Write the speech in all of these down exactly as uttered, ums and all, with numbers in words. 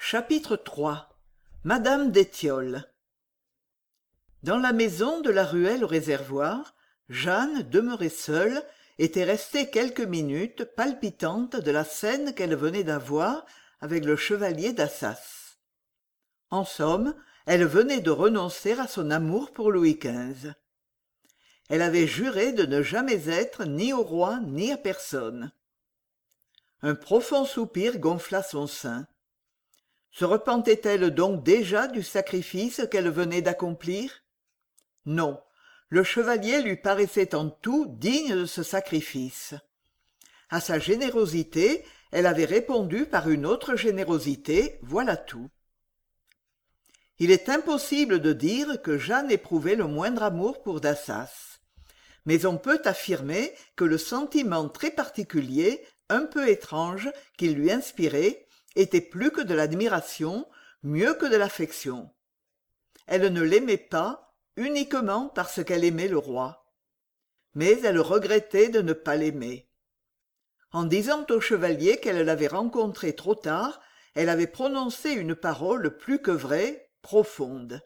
Chapitre trois. Madame d'Étiolles. Dans la maison de la ruelle au réservoir, Jeanne, demeurée seule, était restée quelques minutes palpitante de la scène qu'elle venait d'avoir avec le chevalier d'Assas. En somme, elle venait de renoncer à son amour pour Louis quinze. Elle avait juré de ne jamais être ni au roi ni à personne. Un profond soupir gonfla son sein. Se repentait-elle donc déjà du sacrifice qu'elle venait d'accomplir? Non, le chevalier lui paraissait en tout digne de ce sacrifice. À sa générosité, elle avait répondu par une autre générosité, voilà tout. Il est impossible de dire que Jeanne éprouvait le moindre amour pour Dassas. Mais on peut affirmer que le sentiment très particulier, un peu étrange, qu'il lui inspirait, était plus que de l'admiration, mieux que de l'affection. Elle ne l'aimait pas uniquement parce qu'elle aimait le roi. Mais elle regrettait de ne pas l'aimer. En disant au chevalier qu'elle l'avait rencontré trop tard, elle avait prononcé une parole plus que vraie, profonde.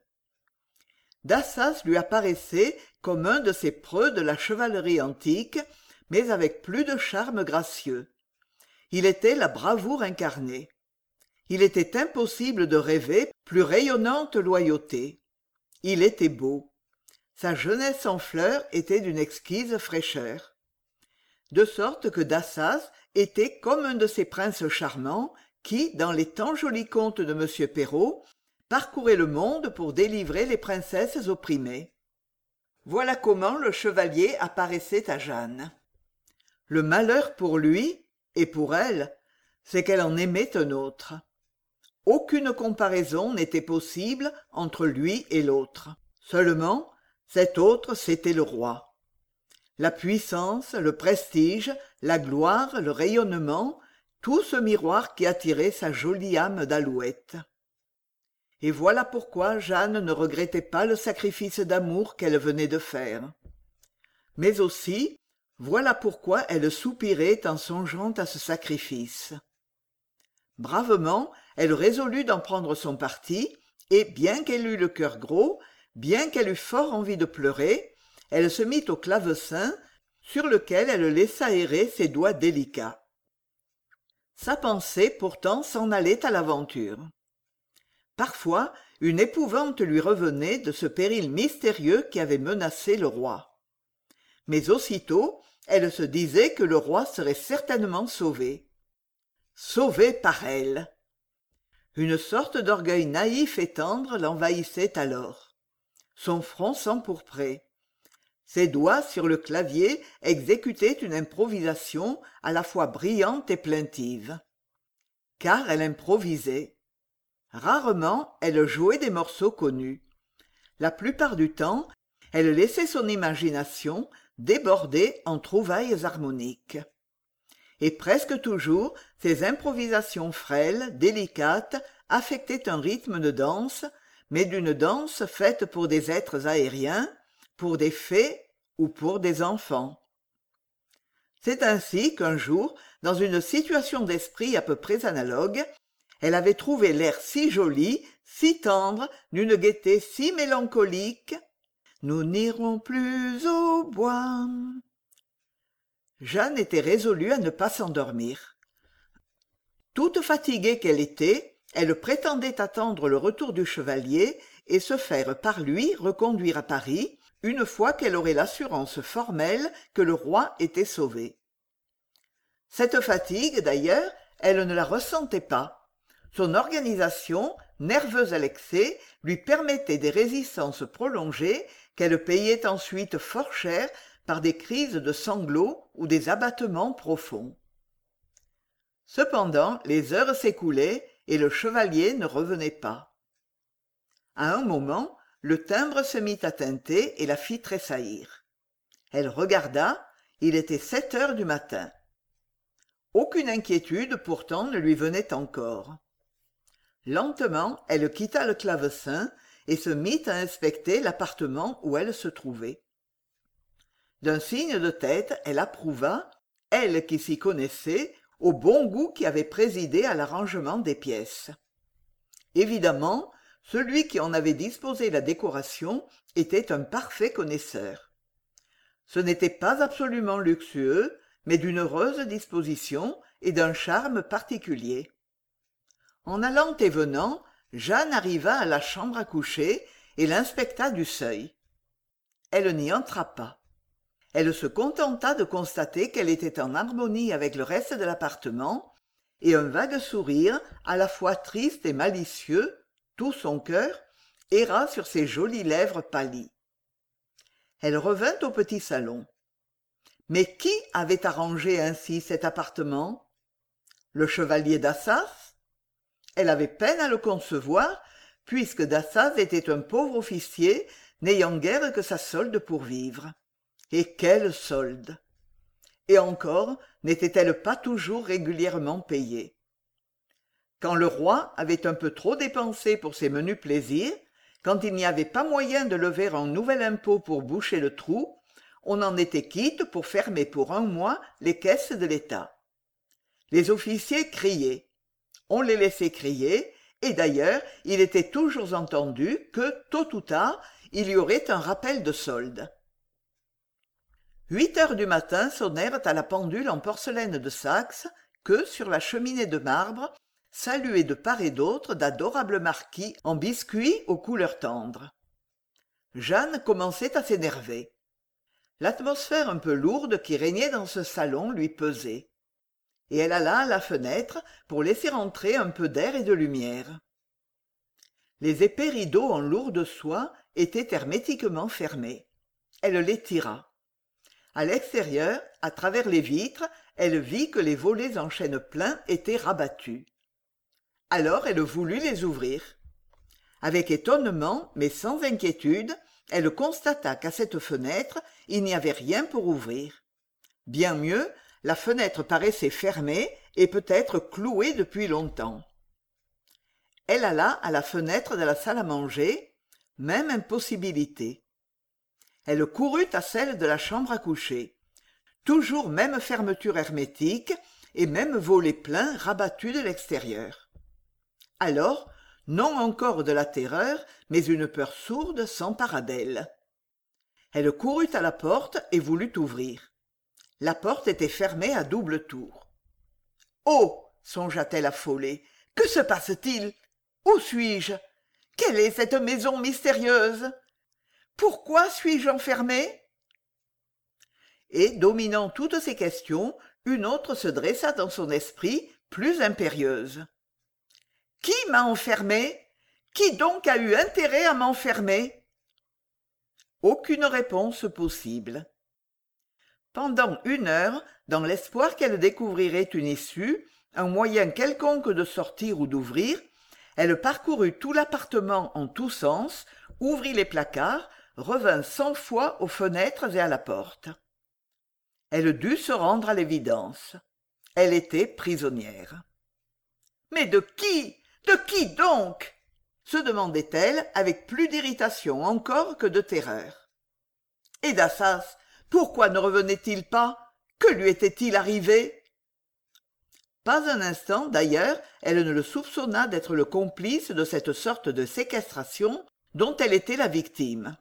Dassas lui apparaissait comme un de ces preux de la chevalerie antique, mais avec plus de charme gracieux. Il était la bravoure incarnée. Il était impossible de rêver plus rayonnante loyauté. Il était beau. Sa jeunesse en fleurs était d'une exquise fraîcheur. De sorte que Dassas était comme un de ces princes charmants qui, dans les tant jolis contes de M. Perrault, parcouraient le monde pour délivrer les princesses opprimées. Voilà comment le chevalier apparaissait à Jeanne. Le malheur pour lui, et pour elle, c'est qu'elle en aimait un autre. Aucune comparaison n'était possible entre lui et l'autre. Seulement, cet autre, c'était le roi. La puissance, le prestige, la gloire, le rayonnement, tout ce miroir qui attirait sa jolie âme d'alouette. Et voilà pourquoi Jeanne ne regrettait pas le sacrifice d'amour qu'elle venait de faire. Mais aussi, voilà pourquoi elle soupirait en songeant à ce sacrifice. Bravement, elle résolut d'en prendre son parti, et bien qu'elle eût le cœur gros, bien qu'elle eût fort envie de pleurer, elle se mit au clavecin, sur lequel elle laissa errer ses doigts délicats. Sa pensée pourtant s'en allait à l'aventure. Parfois, une épouvante lui revenait de ce péril mystérieux qui avait menacé le roi. Mais aussitôt, elle se disait que le roi serait certainement sauvé. Sauvé par elle. Une sorte d'orgueil naïf et tendre l'envahissait alors. Son front s'empourprait. Ses doigts sur le clavier exécutaient une improvisation à la fois brillante et plaintive. Car elle improvisait. Rarement elle jouait des morceaux connus. La plupart du temps, elle laissait son imagination déborder en trouvailles harmoniques. Et presque toujours, ces improvisations frêles, délicates, affectaient un rythme de danse, mais d'une danse faite pour des êtres aériens, pour des fées ou pour des enfants. C'est ainsi qu'un jour, dans une situation d'esprit à peu près analogue, elle avait trouvé l'air si joli, si tendre, d'une gaieté si mélancolique. « Nous n'irons plus au bois ». Jeanne était résolue à ne pas s'endormir. Toute fatiguée qu'elle était, elle prétendait attendre le retour du chevalier et se faire par lui reconduire à Paris, une fois qu'elle aurait l'assurance formelle que le roi était sauvé. Cette fatigue, d'ailleurs, elle ne la ressentait pas. Son organisation, nerveuse à l'excès, lui permettait des résistances prolongées qu'elle payait ensuite fort cher par des crises de sanglots ou des abattements profonds. Cependant, les heures s'écoulaient et le chevalier ne revenait pas. À un moment, le timbre se mit à tinter et la fit tressaillir. Elle regarda, il était sept heures du matin. Aucune inquiétude pourtant ne lui venait encore. Lentement, elle quitta le clavecin et se mit à inspecter l'appartement où elle se trouvait. D'un signe de tête, elle approuva, elle qui s'y connaissait, au bon goût qui avait présidé à l'arrangement des pièces. Évidemment, celui qui en avait disposé la décoration était un parfait connaisseur. Ce n'était pas absolument luxueux, mais d'une heureuse disposition et d'un charme particulier. En allant et venant, Jeanne arriva à la chambre à coucher et l'inspecta du seuil. Elle n'y entra pas. Elle se contenta de constater qu'elle était en harmonie avec le reste de l'appartement, et un vague sourire, à la fois triste et malicieux, tout son cœur, erra sur ses jolies lèvres pâlies. Elle revint au petit salon. Mais qui avait arrangé ainsi cet appartement? Le chevalier d'Assas? Elle avait peine à le concevoir, puisque d'Assas était un pauvre officier n'ayant guère que sa solde pour vivre. Et quelle solde! Et encore, n'était-elle pas toujours régulièrement payée? Quand le roi avait un peu trop dépensé pour ses menus plaisirs, quand il n'y avait pas moyen de lever un nouvel impôt pour boucher le trou, on en était quitte pour fermer pour un mois les caisses de l'État. Les officiers criaient. On les laissait crier, et d'ailleurs il était toujours entendu que, tôt ou tard, il y aurait un rappel de solde. Huit heures du matin sonnèrent à la pendule en porcelaine de Saxe que, sur la cheminée de marbre, saluaient de part et d'autre d'adorables marquis en biscuits aux couleurs tendres. Jeanne commençait à s'énerver. L'atmosphère un peu lourde qui régnait dans ce salon lui pesait, et elle alla à la fenêtre pour laisser entrer un peu d'air et de lumière. Les épais rideaux en lourde soie étaient hermétiquement fermés. Elle les tira. À l'extérieur, à travers les vitres, elle vit que les volets en chêne plein étaient rabattus. Alors elle voulut les ouvrir. Avec étonnement, mais sans inquiétude, elle constata qu'à cette fenêtre, il n'y avait rien pour ouvrir. Bien mieux, la fenêtre paraissait fermée et peut-être clouée depuis longtemps. Elle alla à la fenêtre de la salle à manger, même impossibilité. Elle courut à celle de la chambre à coucher. Toujours même fermeture hermétique et même volet plein rabattu de l'extérieur. Alors, non encore de la terreur, mais une peur sourde s'empara d'elle. Elle courut à la porte et voulut ouvrir. La porte était fermée à double tour. « Oh !» songea-t-elle affolée. « Que se passe-t-il? Où suis-je? Quelle est cette maison mystérieuse? Pourquoi suis-je enfermée ?» Et, dominant toutes ces questions, une autre se dressa dans son esprit, plus impérieuse. « Qui m'a enfermée? Qui donc a eu intérêt à m'enfermer ?» Aucune réponse possible. Pendant une heure, dans l'espoir qu'elle découvrirait une issue, un moyen quelconque de sortir ou d'ouvrir, elle parcourut tout l'appartement en tous sens, ouvrit les placards, revint cent fois aux fenêtres et à la porte. Elle dut se rendre à l'évidence. Elle était prisonnière. « Mais de qui? De qui donc ?» se demandait-elle avec plus d'irritation encore que de terreur. Et d'Assas, pourquoi ne revenait-il pas? Que lui était-il arrivé? Pas un instant, d'ailleurs, elle ne le soupçonna d'être le complice de cette sorte de séquestration dont elle était la victime.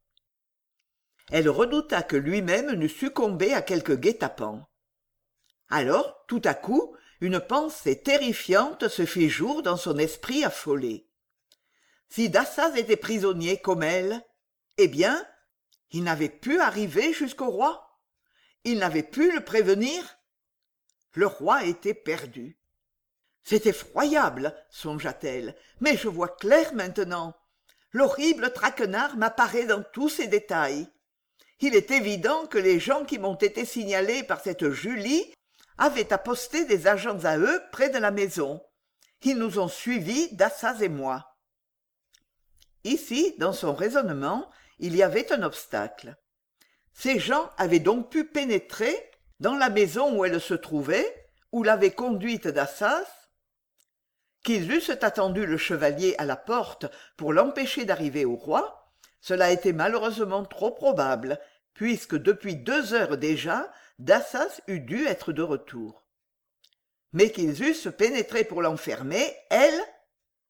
Elle redouta que lui-même n'eût succombé à quelque guet-apens. Alors, tout à coup, une pensée terrifiante se fit jour dans son esprit affolé. Si Dassaz était prisonnier comme elle, eh bien, il n'avait pu arriver jusqu'au roi. Il n'avait pu le prévenir. Le roi était perdu. C'est effroyable, songea-t-elle, mais je vois clair maintenant. L'horrible traquenard m'apparaît dans tous ses détails. Il est évident que les gens qui m'ont été signalés par cette Julie avaient apposté des agents à eux près de la maison. Ils nous ont suivis, Dassaz et moi. Ici, dans son raisonnement, il y avait un obstacle. Ces gens avaient donc pu pénétrer dans la maison où elle se trouvait, où l'avait conduite Dassaz. Qu'ils eussent attendu le chevalier à la porte pour l'empêcher d'arriver au roi, cela était malheureusement trop probable, puisque depuis deux heures déjà, Dassaz eût dû être de retour. Mais qu'ils eussent pénétré pour l'enfermer, elle,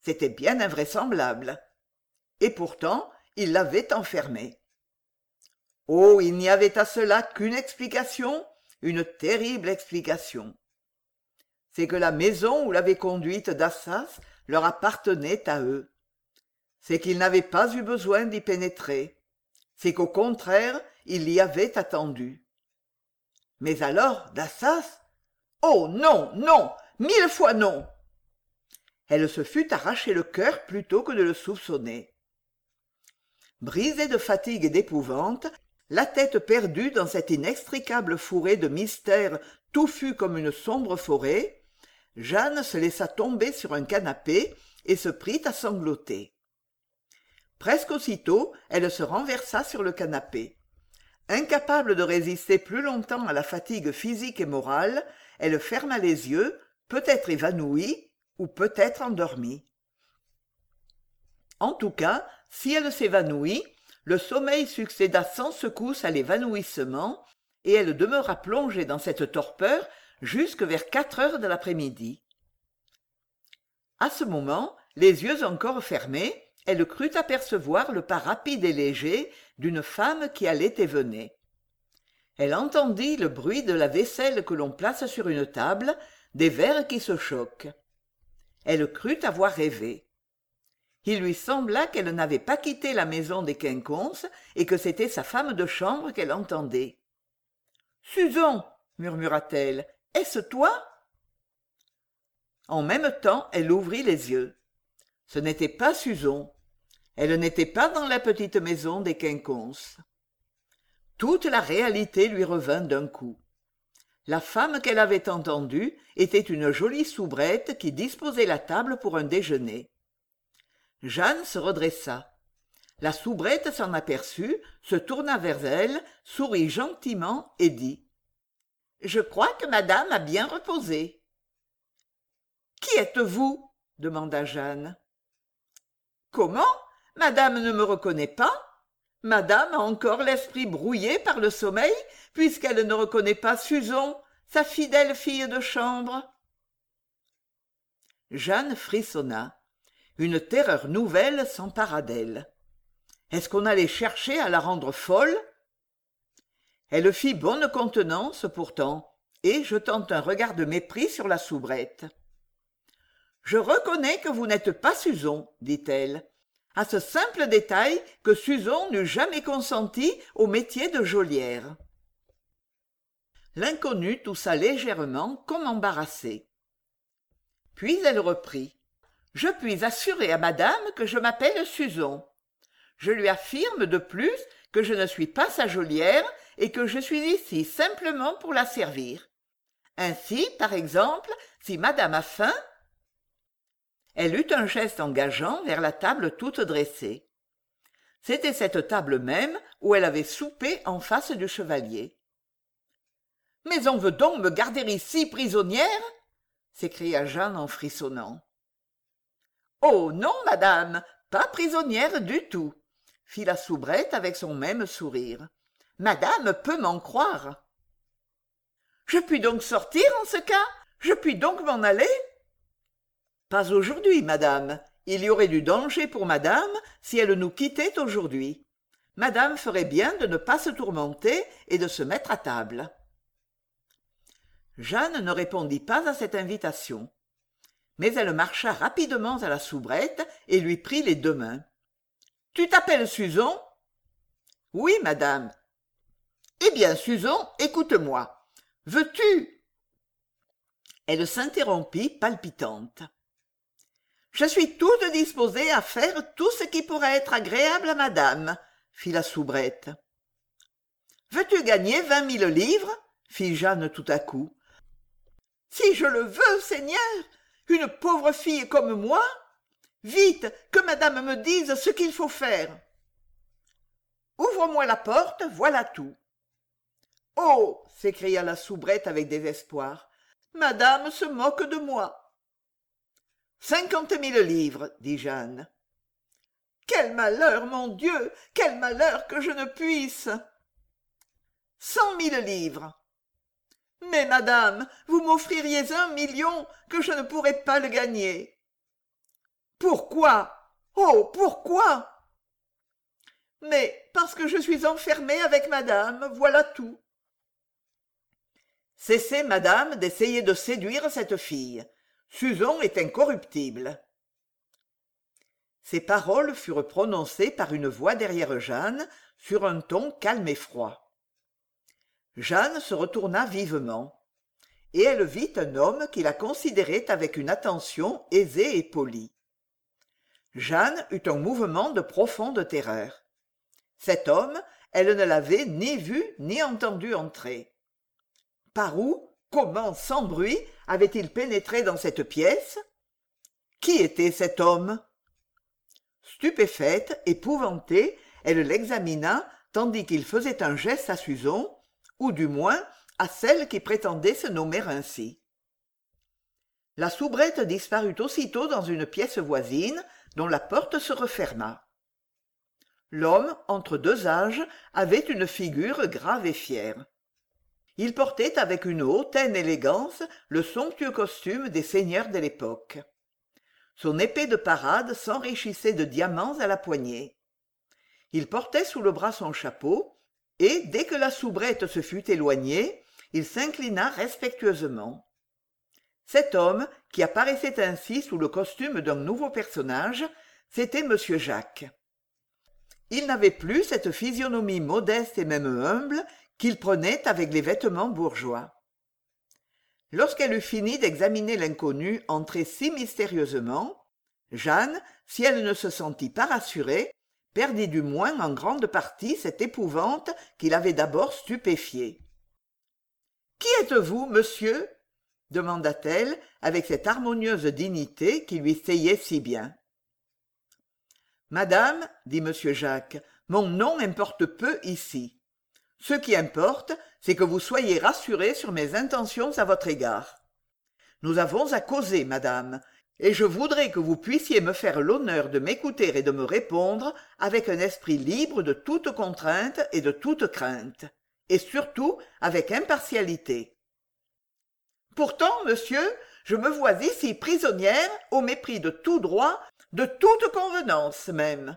C'était bien invraisemblable. Et pourtant, il l'avait enfermée. Oh, il n'y avait à cela qu'une explication, une terrible explication. C'est que la maison où l'avait conduite Dassas leur appartenait à eux. C'est qu'ils n'avaient pas eu besoin d'y pénétrer. C'est qu'au contraire, il y avait attendu. Mais alors, Dassas? Oh non, non, mille fois non! Elle se fût arraché le cœur plutôt que de le soupçonner. Brisée de fatigue et d'épouvante, la tête perdue dans cette inextricable fourrée de mystères touffus comme une sombre forêt, Jeanne se laissa tomber sur un canapé et se prit à sangloter. Presque aussitôt, elle se renversa sur le canapé. Incapable de résister plus longtemps à la fatigue physique et morale, elle ferma les yeux, peut-être évanouie ou peut-être endormie. En tout cas, si elle s'évanouit, le sommeil succéda sans secousse à l'évanouissement, et elle demeura plongée dans cette torpeur jusque vers quatre heures de l'après-midi. À ce moment, les yeux encore fermés, elle crut apercevoir le pas rapide et léger d'une femme qui allait et venait. Elle entendit le bruit de la vaisselle que l'on place sur une table, des verres qui se choquent. Elle crut avoir rêvé. Il lui sembla qu'elle n'avait pas quitté la maison des Quinconces et que c'était sa femme de chambre qu'elle entendait. « Susan !» murmura-t-elle. « Est-ce toi ?» En même temps, elle ouvrit les yeux. Ce n'était pas Susan. Elle n'était pas dans la petite maison des Quinconces. Toute la réalité lui revint d'un coup. La femme qu'elle avait entendue était une jolie soubrette qui disposait la table pour un déjeuner. Jeanne se redressa. La soubrette s'en aperçut, se tourna vers elle, sourit gentiment et dit « Je crois que madame a bien reposé. »« Qui êtes-vous » demanda Jeanne. « Comment ? Madame ne me reconnaît pas ? Madame a encore l'esprit brouillé par le sommeil, puisqu'elle ne reconnaît pas Susan, sa fidèle fille de chambre. » Jeanne frissonna. Une terreur nouvelle s'empara d'elle. Est-ce qu'on allait chercher à la rendre folle ? Elle fit bonne contenance pourtant, et jetant un regard de mépris sur la soubrette. « Je reconnais que vous n'êtes pas Susan, dit-elle, à ce simple détail que Susan n'eût jamais consenti au métier de geôlière. » L'inconnue toussa légèrement comme embarrassée. Puis elle reprit. « Je puis assurer à madame que je m'appelle Susan. Je lui affirme de plus que je ne suis pas sa geôlière et que je suis ici simplement pour la servir. Ainsi, par exemple, si madame a faim... » Elle eut un geste engageant vers la table toute dressée. C'était cette table même où elle avait soupé en face du chevalier. « Mais on veut donc me garder ici prisonnière ?» s'écria Jeanne en frissonnant. « Oh non, madame, pas prisonnière du tout, » fit la soubrette avec son même sourire. « Madame peut m'en croire. »« Je puis donc sortir en ce cas ? Je puis donc m'en aller ?»« Pas aujourd'hui, madame. Il y aurait du danger pour madame si elle nous quittait aujourd'hui. Madame ferait bien de ne pas se tourmenter et de se mettre à table. » Jeanne ne répondit pas à cette invitation. Mais elle marcha rapidement à la soubrette et lui prit les deux mains. « Tu t'appelles Susan ?»« Oui, madame. »« Eh bien, Susan, écoute-moi. Veux-tu » Elle s'interrompit, palpitante. « Je suis toute disposée à faire tout ce qui pourrait être agréable à madame, » fit la soubrette. « Veux-tu gagner vingt mille livres ?» fit Jeanne tout à coup. « Si je le veux, Seigneur ! Une pauvre fille comme moi ? Vite, que madame me dise ce qu'il faut faire. »« Ouvre-moi la porte, voilà tout. »« Oh !» s'écria la soubrette avec désespoir. « Madame se moque de moi. »« Cinquante mille livres, dit Jeanne. »« Quel malheur, mon Dieu, quel malheur que je ne puisse. »« Cent mille livres. »« Mais, madame, vous m'offririez un million que je ne pourrais pas le gagner. » Pourquoi? Oh, pourquoi? Mais parce que je suis enfermée avec madame, voilà tout. Cessez, madame, d'essayer de séduire cette fille. Suzon est incorruptible. Ces paroles furent prononcées par une voix derrière Jeanne, sur un ton calme et froid. Jeanne se retourna vivement, et elle vit un homme qui la considérait avec une attention aisée et polie. Jeanne eut un mouvement de profonde terreur. Cet homme, elle ne l'avait ni vu ni entendu entrer. Par où, comment, sans bruit, avait-il pénétré dans cette pièce? Qui était cet homme? Stupéfaite, épouvantée, elle l'examina tandis qu'il faisait un geste à Suzon, ou du moins à celle qui prétendait se nommer ainsi. La soubrette disparut aussitôt dans une pièce voisine, dont la porte se referma. L'homme, entre deux âges, avait une figure grave et fière. Il portait avec une hautaine élégance le somptueux costume des seigneurs de l'époque. Son épée de parade s'enrichissait de diamants à la poignée. Il portait sous le bras son chapeau, et, dès que la soubrette se fut éloignée, il s'inclina respectueusement. Cet homme, qui apparaissait ainsi sous le costume d'un nouveau personnage, c'était monsieur Jacques. Il n'avait plus cette physionomie modeste et même humble qu'il prenait avec les vêtements bourgeois. Lorsqu'elle eut fini d'examiner l'inconnu entré si mystérieusement, Jeanne, si elle ne se sentit pas rassurée, perdit du moins en grande partie cette épouvante qui l'avait d'abord stupéfiée. « Qui êtes-vous, monsieur ?» demanda-t-elle avec cette harmonieuse dignité qui lui seyait si bien. « Madame, dit monsieur Jacques, mon nom importe peu ici. Ce qui importe, c'est que vous soyez rassurée sur mes intentions à votre égard. Nous avons à causer, madame, et je voudrais que vous puissiez me faire l'honneur de m'écouter et de me répondre avec un esprit libre de toute contrainte et de toute crainte, et surtout avec impartialité. Pourtant, monsieur, je me vois ici prisonnière au mépris de tout droit, de toute convenance même.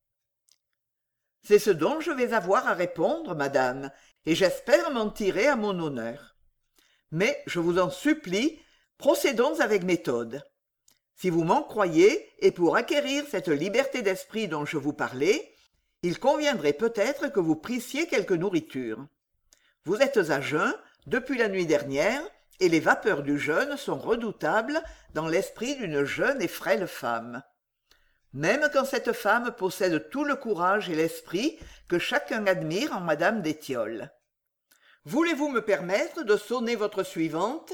C'est ce dont je vais avoir à répondre, madame, et j'espère m'en tirer à mon honneur. Mais, je vous en supplie, procédons avec méthode. Si vous m'en croyez, et pour acquérir cette liberté d'esprit dont je vous parlais, il conviendrait peut-être que vous prissiez quelque nourriture. Vous êtes à jeun depuis la nuit dernière, et les vapeurs du jeûne sont redoutables dans l'esprit d'une jeune et frêle femme. Même quand cette femme possède tout le courage et l'esprit que chacun admire en madame d'Étiolles. Voulez-vous me permettre de sonner votre suivante?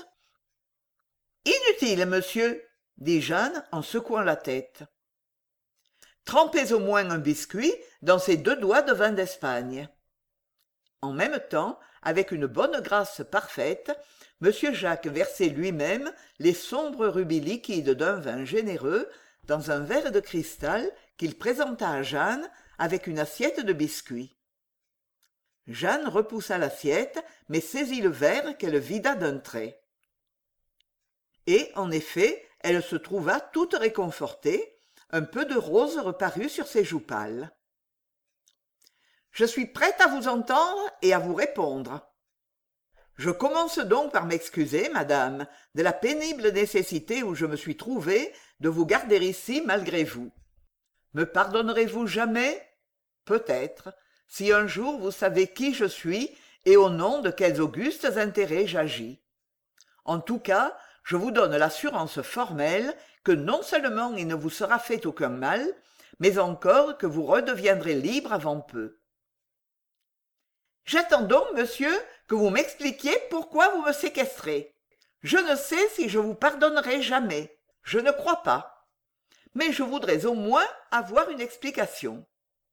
Inutile, monsieur, dit Jeanne en secouant la tête. Trempez au moins un biscuit dans ces deux doigts de vin d'Espagne. En même temps, avec une bonne grâce parfaite, monsieur Jacques versait lui-même les sombres rubis liquides d'un vin généreux dans un verre de cristal qu'il présenta à Jeanne avec une assiette de biscuits. Jeanne repoussa l'assiette, mais saisit le verre qu'elle vida d'un trait. Et, en effet, elle se trouva toute réconfortée, un peu de rose reparut sur ses joues pâles. « Je suis prête à vous entendre et à vous répondre. Je commence donc par m'excuser, madame, de la pénible nécessité où je me suis trouvée de vous garder ici malgré vous. Me pardonnerez-vous jamais? Peut-être, si un jour vous savez qui je suis et au nom de quels augustes intérêts j'agis. En tout cas, je vous donne l'assurance formelle que non seulement il ne vous sera fait aucun mal, mais encore que vous redeviendrez libre avant peu. J'attends donc, monsieur, que vous m'expliquiez pourquoi vous me séquestrez. Je ne sais si je vous pardonnerai jamais. Je ne crois pas. Mais je voudrais au moins avoir une explication.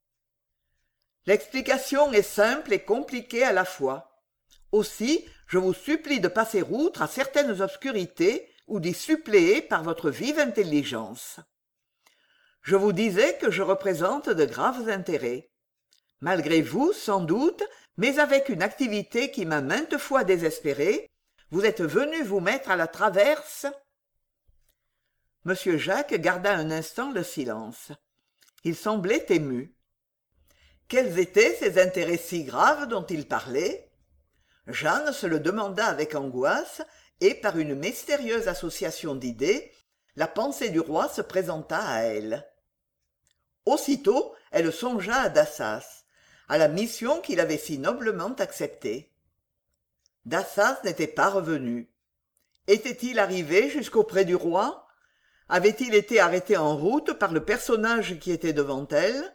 L'explication est simple et compliquée à la fois. Aussi, je vous supplie de passer outre à certaines obscurités ou d'y suppléer par votre vive intelligence. Je vous disais que je représente de graves intérêts. Malgré vous, sans doute, mais avec une activité qui m'a maintes fois désespéré, vous êtes venu vous mettre à la traverse. M. Jacques garda un instant le silence. Il semblait ému. Quels étaient ces intérêts si graves dont il parlait? Jeanne se le demanda avec angoisse, et par une mystérieuse association d'idées, la pensée du roi se présenta à elle. Aussitôt, elle songea à Dassas, à la mission qu'il avait si noblement acceptée. Dassas n'était pas revenu. Était-il arrivé jusqu'auprès du roi? Avait-il été arrêté en route par le personnage qui était devant elle?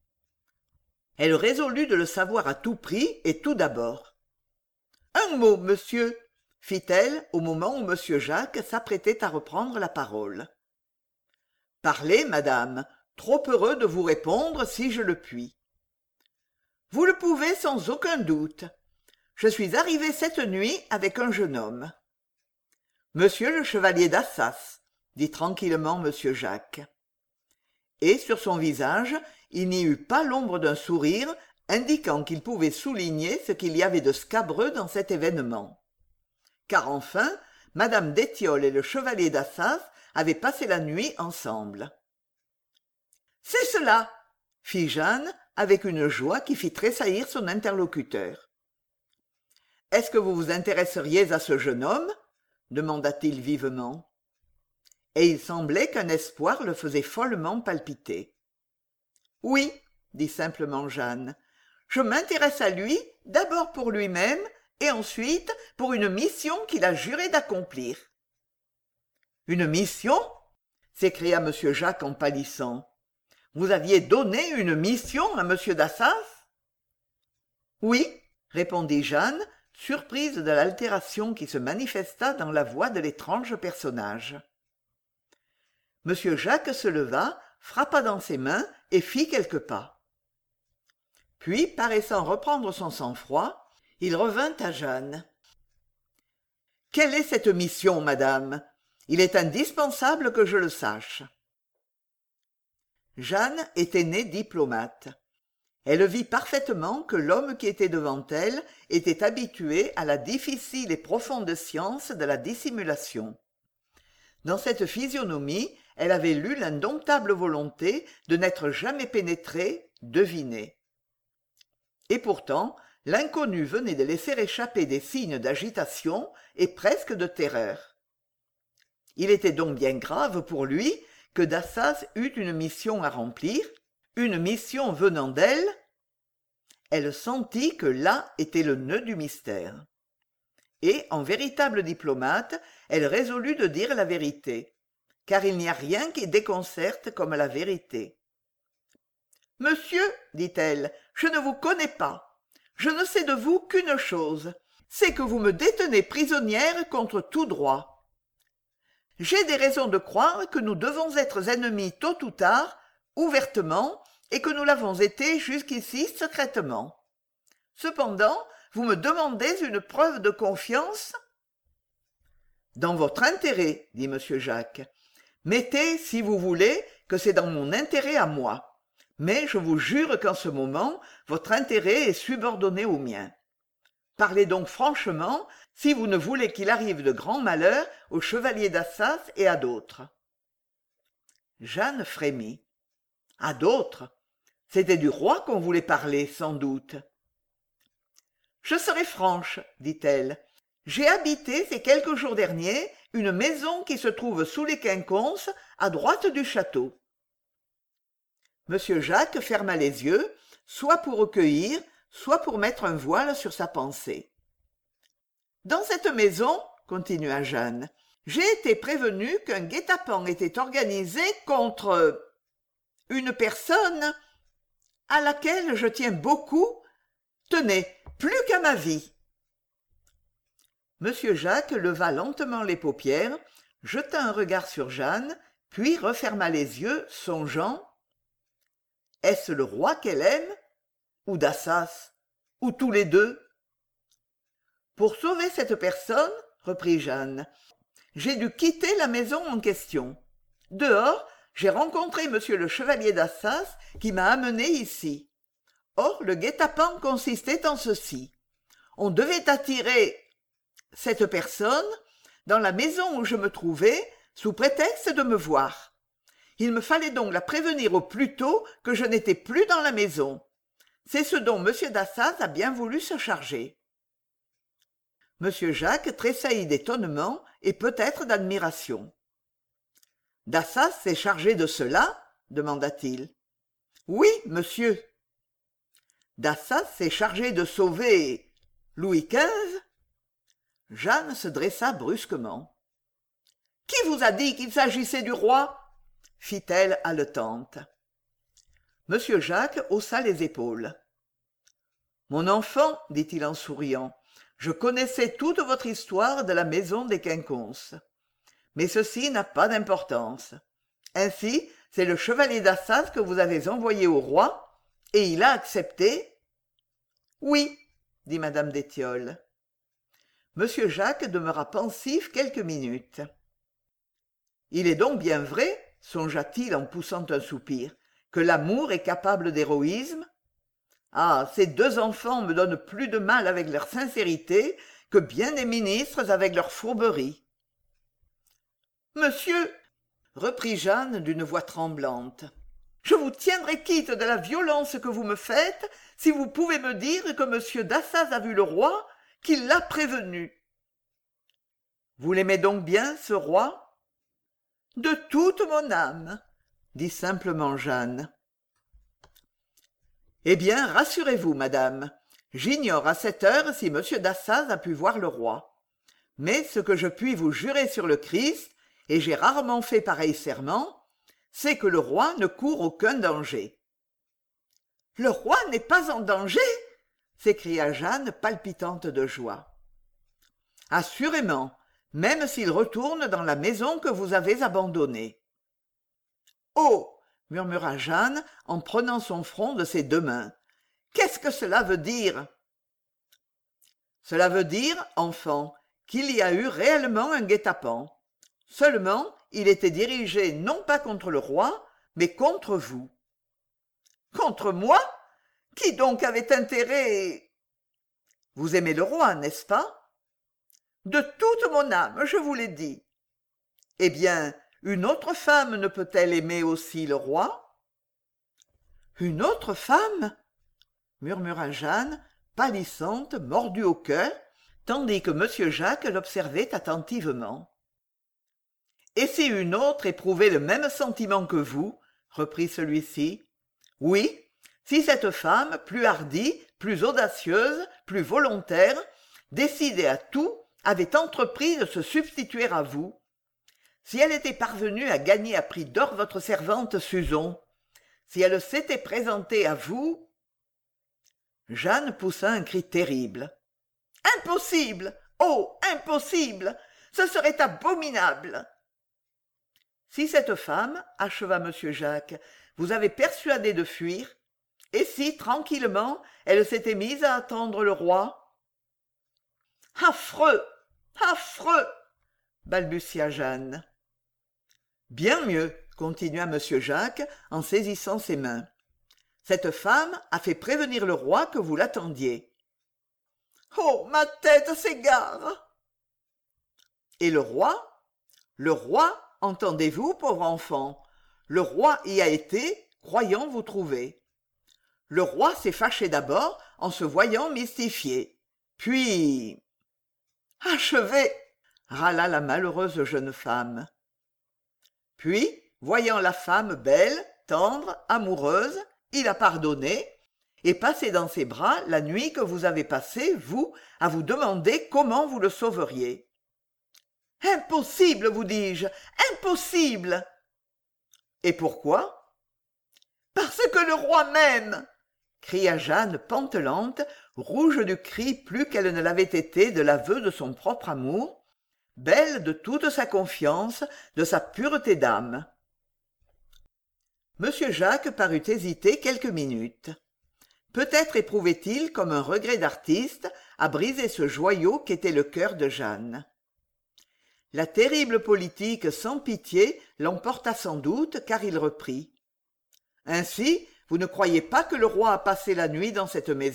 Elle résolut de le savoir à tout prix et tout d'abord. « Un mot, monsieur !» fit-elle au moment où M. Jacques s'apprêtait à reprendre la parole. « Parlez, madame, trop heureux de vous répondre si je le puis. »« Vous le pouvez sans aucun doute. Je suis arrivé cette nuit avec un jeune homme. »« Monsieur le chevalier d'Assas, » dit tranquillement M. Jacques. Et sur son visage, il n'y eut pas l'ombre d'un sourire indiquant qu'il pouvait souligner ce qu'il y avait de scabreux dans cet événement. Car enfin, Madame d'Étiolles et le chevalier d'Assas avaient passé la nuit ensemble. « C'est cela !» fit Jeanne, avec une joie qui fit tressaillir son interlocuteur. « Est-ce que vous vous intéresseriez à ce jeune homme ?» demanda-t-il vivement. Et il semblait qu'un espoir le faisait follement palpiter. « Oui, » dit simplement Jeanne, « je m'intéresse à lui d'abord pour lui-même et ensuite pour une mission qu'il a juré d'accomplir. »« Une mission ?» s'écria M. Jacques en pâlissant. « Vous aviez donné une mission à M. d'Assas ?»« Oui, » répondit Jeanne, surprise de l'altération qui se manifesta dans la voix de l'étrange personnage. M. Jacques se leva, frappa dans ses mains et fit quelques pas. Puis, paraissant reprendre son sang-froid, il revint à Jeanne. « Quelle est cette mission, madame ? Il est indispensable que je le sache. » Jeanne était née diplomate. Elle vit parfaitement que l'homme qui était devant elle était habitué à la difficile et profonde science de la dissimulation. Dans cette physionomie, elle avait lu l'indomptable volonté de n'être jamais pénétrée, devinée. Et pourtant, l'inconnu venait de laisser échapper des signes d'agitation et presque de terreur. Il était donc bien grave pour lui que Dassas eût une mission à remplir, une mission venant d'elle. Elle sentit que là était le nœud du mystère. Et, en véritable diplomate, elle résolut de dire la vérité, car il n'y a rien qui déconcerte comme la vérité. « Monsieur, dit-elle, je ne vous connais pas. Je ne sais de vous qu'une chose, c'est que vous me détenez prisonnière contre tout droit. J'ai des raisons de croire que nous devons être ennemis tôt ou tard, ouvertement, et que nous l'avons été jusqu'ici secrètement. Cependant, vous me demandez une preuve de confiance ? » « Dans votre intérêt, dit M. Jacques. Mettez, si vous voulez, que c'est dans mon intérêt à moi. Mais je vous jure qu'en ce moment, votre intérêt est subordonné au mien. Parlez donc franchement, si vous ne voulez qu'il arrive de grands malheurs au chevalier d'Assas et à d'autres. » Jeanne frémit. « À d'autres ? C'était du roi qu'on voulait parler, sans doute. »« Je serai franche, dit-elle. J'ai habité ces quelques jours derniers une maison qui se trouve sous les quinconces, à droite du château. » M. Jacques ferma les yeux, soit pour recueillir, soit pour mettre un voile sur sa pensée. « Dans cette maison, continua Jeanne, j'ai été prévenue qu'un guet-apens était organisé contre une personne à laquelle je tiens beaucoup, tenez, plus qu'à ma vie. » M. Jacques leva lentement les paupières, jeta un regard sur Jeanne, puis referma les yeux, songeant. Est-ce le roi qu'elle aime ? Ou Dassas ? Ou tous les deux ? Pour sauver cette personne, reprit Jeanne, j'ai dû quitter la maison en question. Dehors, j'ai rencontré monsieur le chevalier d'Assas qui m'a amené ici. Or, le guet-apens consistait en ceci. On devait attirer cette personne dans la maison où je me trouvais, sous prétexte de me voir. Il me fallait donc la prévenir au plus tôt que je n'étais plus dans la maison. C'est ce dont m d'assaz a bien voulu se charger. M. Jacques tressaillit d'étonnement et peut-être d'admiration. « D'assaz s'est chargé de cela ?» demanda-t-il. « Oui, monsieur. »« D'assaz s'est chargé de sauver Louis quinze ?» Jeanne se dressa brusquement. « Qui vous a dit qu'il s'agissait du roi ?» fit-elle haletante. M. Jacques haussa les épaules. « Mon enfant, dit-il en souriant, je connaissais toute votre histoire de la maison des Quinconces. Mais ceci n'a pas d'importance. Ainsi, c'est le chevalier d'Assas que vous avez envoyé au roi, et il a accepté ?»« Oui, dit madame d'Étiolles. M. Jacques demeura pensif quelques minutes. « Il est donc bien vrai, songea-t-il en poussant un soupir, que l'amour est capable d'héroïsme ? Ah, ces deux enfants me donnent plus de mal avec leur sincérité que bien des ministres avec leur fourberie. »« Monsieur, reprit Jeanne d'une voix tremblante, je vous tiendrai quitte de la violence que vous me faites si vous pouvez me dire que M. d'Assas a vu le roi, qu'il l'a prévenu. »« Vous l'aimez donc bien, ce roi ?»« De toute mon âme, » dit simplement Jeanne. « Eh bien, rassurez-vous, madame, j'ignore à cette heure si M. d'Assas a pu voir le roi. Mais ce que je puis vous jurer sur le Christ, et j'ai rarement fait pareil serment, c'est que le roi ne court aucun danger. »« Le roi n'est pas en danger ?» s'écria Jeanne, palpitante de joie. « Assurément, même s'il retourne dans la maison que vous avez abandonnée. »« Oh !» murmura Jeanne en prenant son front de ses deux mains. « Qu'est-ce que cela veut dire ?»« Cela veut dire, enfant, qu'il y a eu réellement un guet-apens. Seulement, il était dirigé non pas contre le roi, mais contre vous. »« Contre moi ? Qui donc avait intérêt ?»« Vous aimez le roi, n'est-ce pas ? » ?»« De toute mon âme, je vous l'ai dit. »« Eh bien, une autre femme ne peut-elle aimer aussi le roi ? » « Une autre femme ?» murmura Jeanne, pâlissante, mordue au cœur, tandis que m. Jacques l'observait attentivement. « Et si une autre éprouvait le même sentiment que vous, reprit celui-ci, oui, si cette femme, plus hardie, plus audacieuse, plus volontaire, décidée à tout, avait entrepris de se substituer à vous, si elle était parvenue à gagner à prix d'or votre servante Suzon, si elle s'était présentée à vous... » Jeanne poussa un cri terrible. « Impossible ! Oh, impossible ! Ce serait abominable !»« Si cette femme, acheva m. Jacques, vous avait persuadé de fuir, et si, tranquillement, elle s'était mise à attendre le roi... »« Affreux ! Affreux !» balbutia Jeanne. « Bien mieux, continua m. Jacques en saisissant ses mains. Cette femme a fait prévenir le roi que vous l'attendiez. »« Oh, ma tête s'égare !»« Et le roi ? Le roi, entendez-vous, pauvre enfant, le roi y a été, croyant vous trouver. Le roi s'est fâché d'abord en se voyant mystifié. Puis... »« Achevez !» râla la malheureuse jeune femme. Puis, voyant la femme belle, tendre, amoureuse, il a pardonné, et passé dans ses bras la nuit que vous avez passée, vous, à vous demander comment vous le sauveriez. « Impossible, vous dis-je, impossible !»« Et pourquoi ?»« Parce que le roi m'aime !» cria Jeanne pantelante, rouge du cri plus qu'elle ne l'avait été de l'aveu de son propre amour, belle de toute sa confiance, de sa pureté d'âme. M. Jacques parut hésiter quelques minutes. Peut-être éprouvait-il comme un regret d'artiste à briser ce joyau qu'était le cœur de Jeanne. La terrible politique sans pitié l'emporta sans doute, car il reprit. « Ainsi, vous ne croyez pas que le roi a passé la nuit dans cette maison ? » ?»«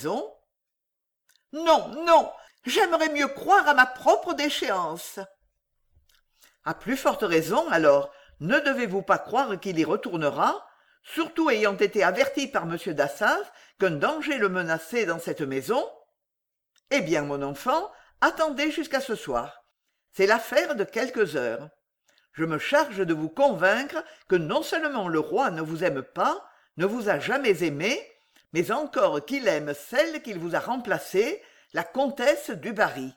Non, non, j'aimerais mieux croire à ma propre déchéance. » À plus forte raison, alors, ne devez-vous pas croire qu'il y retournera, surtout ayant été averti par m d'assas qu'un danger le menaçait dans cette maison? Eh bien, mon enfant, attendez jusqu'à ce soir. C'est l'affaire de quelques heures. Je me charge de vous convaincre que non seulement le roi ne vous aime pas, ne vous a jamais aimé, mais encore qu'il aime celle qu'il vous a remplacée, la comtesse du Barry.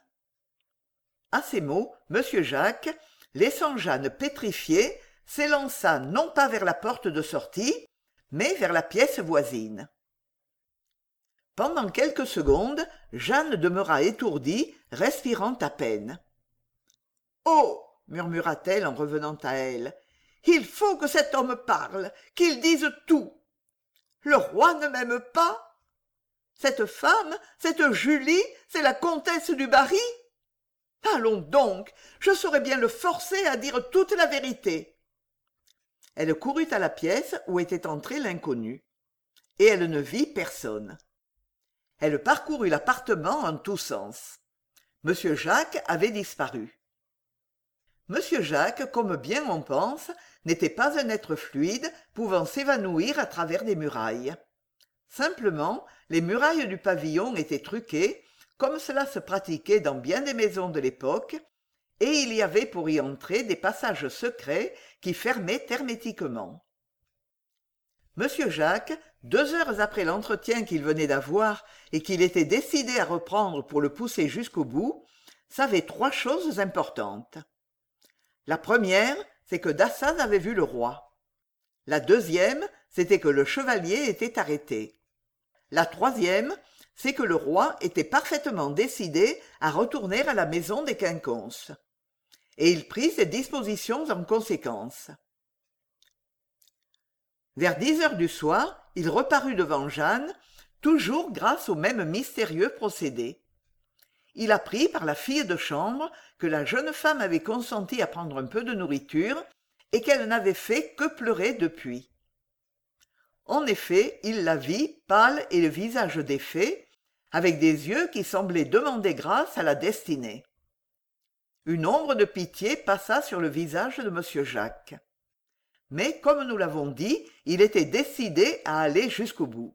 À ces mots, m Jacques, laissant Jeanne pétrifiée, s'élança non pas vers la porte de sortie, mais vers la pièce voisine. Pendant quelques secondes, Jeanne demeura étourdie, respirant à peine. « Oh !» murmura-t-elle en revenant à elle. « Il faut que cet homme parle, qu'il dise tout. Le roi ne m'aime pas? Cette femme, cette Julie, c'est la comtesse du Barry? Allons donc, je saurais bien le forcer à dire toute la vérité. » Elle courut à la pièce où était entré l'inconnu, et elle ne vit personne. Elle parcourut l'appartement en tous sens. Monsieur Jacques avait disparu. Monsieur Jacques, comme bien on pense, n'était pas un être fluide pouvant s'évanouir à travers des murailles. Simplement, les murailles du pavillon étaient truquées, comme cela se pratiquait dans bien des maisons de l'époque, et il y avait pour y entrer des passages secrets qui fermaient hermétiquement. Monsieur Jacques, deux heures après l'entretien qu'il venait d'avoir et qu'il était décidé à reprendre pour le pousser jusqu'au bout, savait trois choses importantes. La première, c'est que Dassaz avait vu le roi. La deuxième, c'était que le chevalier était arrêté. La troisième, c'est que le roi était parfaitement décidé à retourner à la maison des Quinconces. Et il prit ses dispositions en conséquence. Vers dix heures du soir, il reparut devant Jeanne, toujours grâce au même mystérieux procédé. Il apprit par la fille de chambre que la jeune femme avait consenti à prendre un peu de nourriture et qu'elle n'avait fait que pleurer depuis. En effet, il la vit, pâle et le visage défait, avec des yeux qui semblaient demander grâce à la destinée. Une ombre de pitié passa sur le visage de m Jacques. Mais, comme nous l'avons dit, il était décidé à aller jusqu'au bout.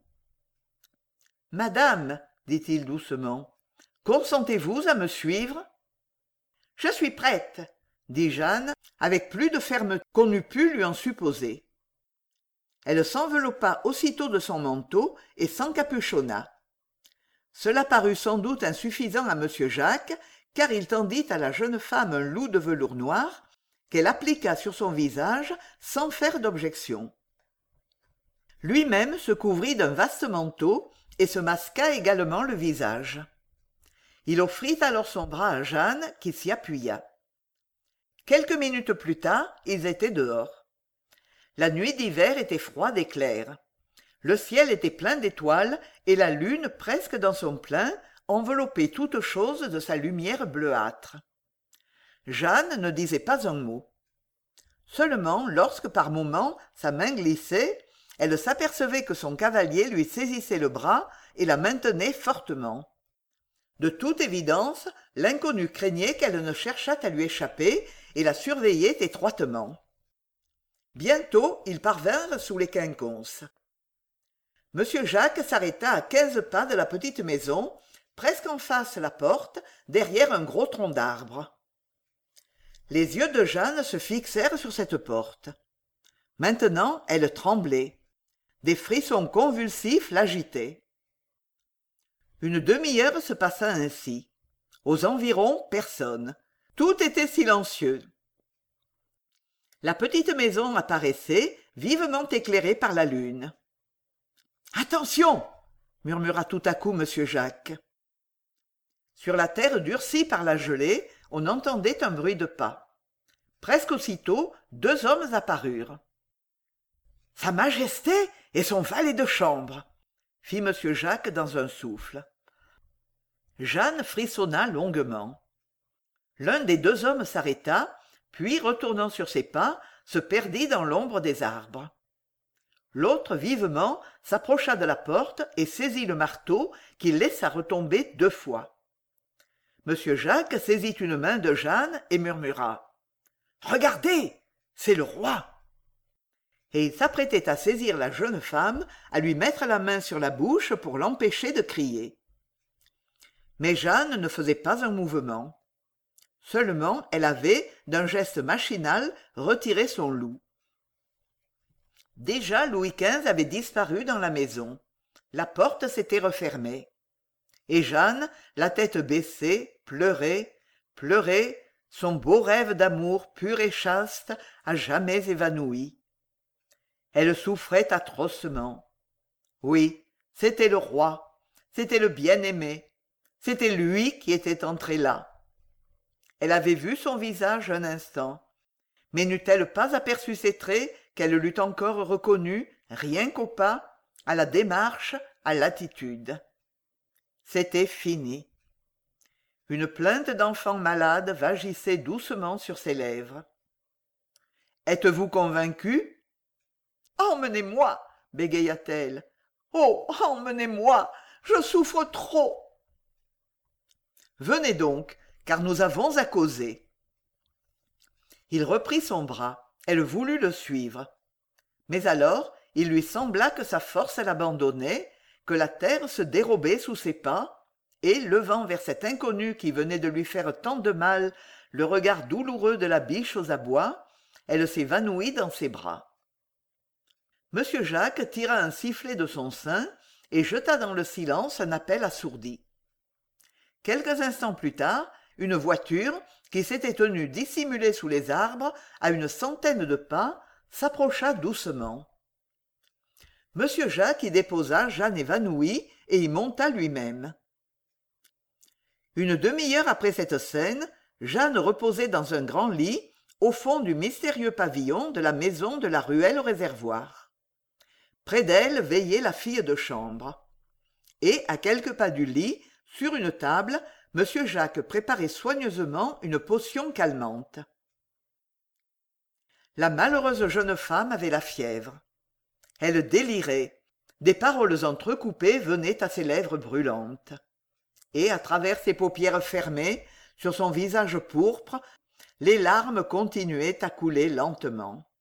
« Madame, dit-il doucement, consentez-vous à me suivre ?»« Je suis prête, » dit Jeanne, avec plus de fermeté qu'on eût pu lui en supposer. Elle s'enveloppa aussitôt de son manteau et s'encapuchonna. Cela parut sans doute insuffisant à m Jacques, car il tendit à la jeune femme un loup de velours noir, qu'elle appliqua sur son visage sans faire d'objection. Lui-même se couvrit d'un vaste manteau et se masqua également le visage. Il offrit alors son bras à Jeanne, qui s'y appuya. Quelques minutes plus tard, ils étaient dehors. La nuit d'hiver était froide et claire. Le ciel était plein d'étoiles et la lune, presque dans son plein, enveloppait toute chose de sa lumière bleuâtre. Jeanne ne disait pas un mot. Seulement, lorsque par moments sa main glissait, elle s'apercevait que son cavalier lui saisissait le bras et la maintenait fortement. De toute évidence, l'inconnu craignait qu'elle ne cherchât à lui échapper et la surveillait étroitement. Bientôt, ils parvinrent sous les Quinconces. Monsieur Jacques s'arrêta à quinze pas de la petite maison, presque en face la porte, derrière un gros tronc d'arbre. Les yeux de Jeanne se fixèrent sur cette porte. Maintenant, elle tremblait. Des frissons convulsifs l'agitaient. Une demi-heure se passa ainsi. Aux environs, personne. Tout était silencieux. La petite maison apparaissait, vivement éclairée par la lune. « Attention !» murmura tout à coup m Jacques. Sur la terre durcie par la gelée, on entendait un bruit de pas. Presque aussitôt, deux hommes apparurent. « Sa Majesté et son valet de chambre !» fit m Jacques dans un souffle. Jeanne frissonna longuement. L'un des deux hommes s'arrêta, puis, retournant sur ses pas, se perdit dans l'ombre des arbres. L'autre, vivement, s'approcha de la porte et saisit le marteau qu'il laissa retomber deux fois. M Jacques saisit une main de Jeanne et murmura regardez, c'est le roi. Et il s'apprêtait à saisir la jeune femme, à lui mettre la main sur la bouche pour l'empêcher de crier. Mais Jeanne ne faisait pas un mouvement. Seulement elle avait, d'un geste machinal, retiré son loup. Déjà Louis quinze avait disparu dans la maison. La porte s'était refermée. Et Jeanne, la tête baissée, pleurait, pleurait, son beau rêve d'amour pur et chaste, à jamais évanoui. Elle souffrait atrocement. Oui, c'était le roi, c'était le bien-aimé, c'était lui qui était entré là. Elle avait vu son visage un instant, mais n'eût-elle pas aperçu ses traits qu'elle l'eût encore reconnu, rien qu'au pas, à la démarche, à l'attitude. C'était fini. Une plainte d'enfant malade vagissait doucement sur ses lèvres. « Êtes-vous convaincu ?»« Emmenez-moi » bégaya-t-elle. « Oh, emmenez-moi, je souffre trop !»« Venez donc, car nous avons à causer. » Il reprit son bras. Elle voulut le suivre. Mais alors, il lui sembla que sa force l'abandonnait, que la terre se dérobait sous ses pas, et, levant vers cet inconnu qui venait de lui faire tant de mal le regard douloureux de la biche aux abois, elle s'évanouit dans ses bras. M. Jacques tira un sifflet de son sein et jeta dans le silence un appel assourdi. Quelques instants plus tard, une voiture, qui s'était tenue dissimulée sous les arbres, à une centaine de pas, s'approcha doucement. M. Jacques y déposa Jeanne évanouie et y monta lui-même. Une demi-heure après cette scène, Jeanne reposait dans un grand lit, au fond du mystérieux pavillon de la maison de la ruelle au réservoir. Près d'elle veillait la fille de chambre. Et, à quelques pas du lit, sur une table, M. Jacques préparait soigneusement une potion calmante. La malheureuse jeune femme avait la fièvre. Elle délirait. Des paroles entrecoupées venaient à ses lèvres brûlantes. Et, à travers ses paupières fermées, sur son visage pourpre, les larmes continuaient à couler lentement.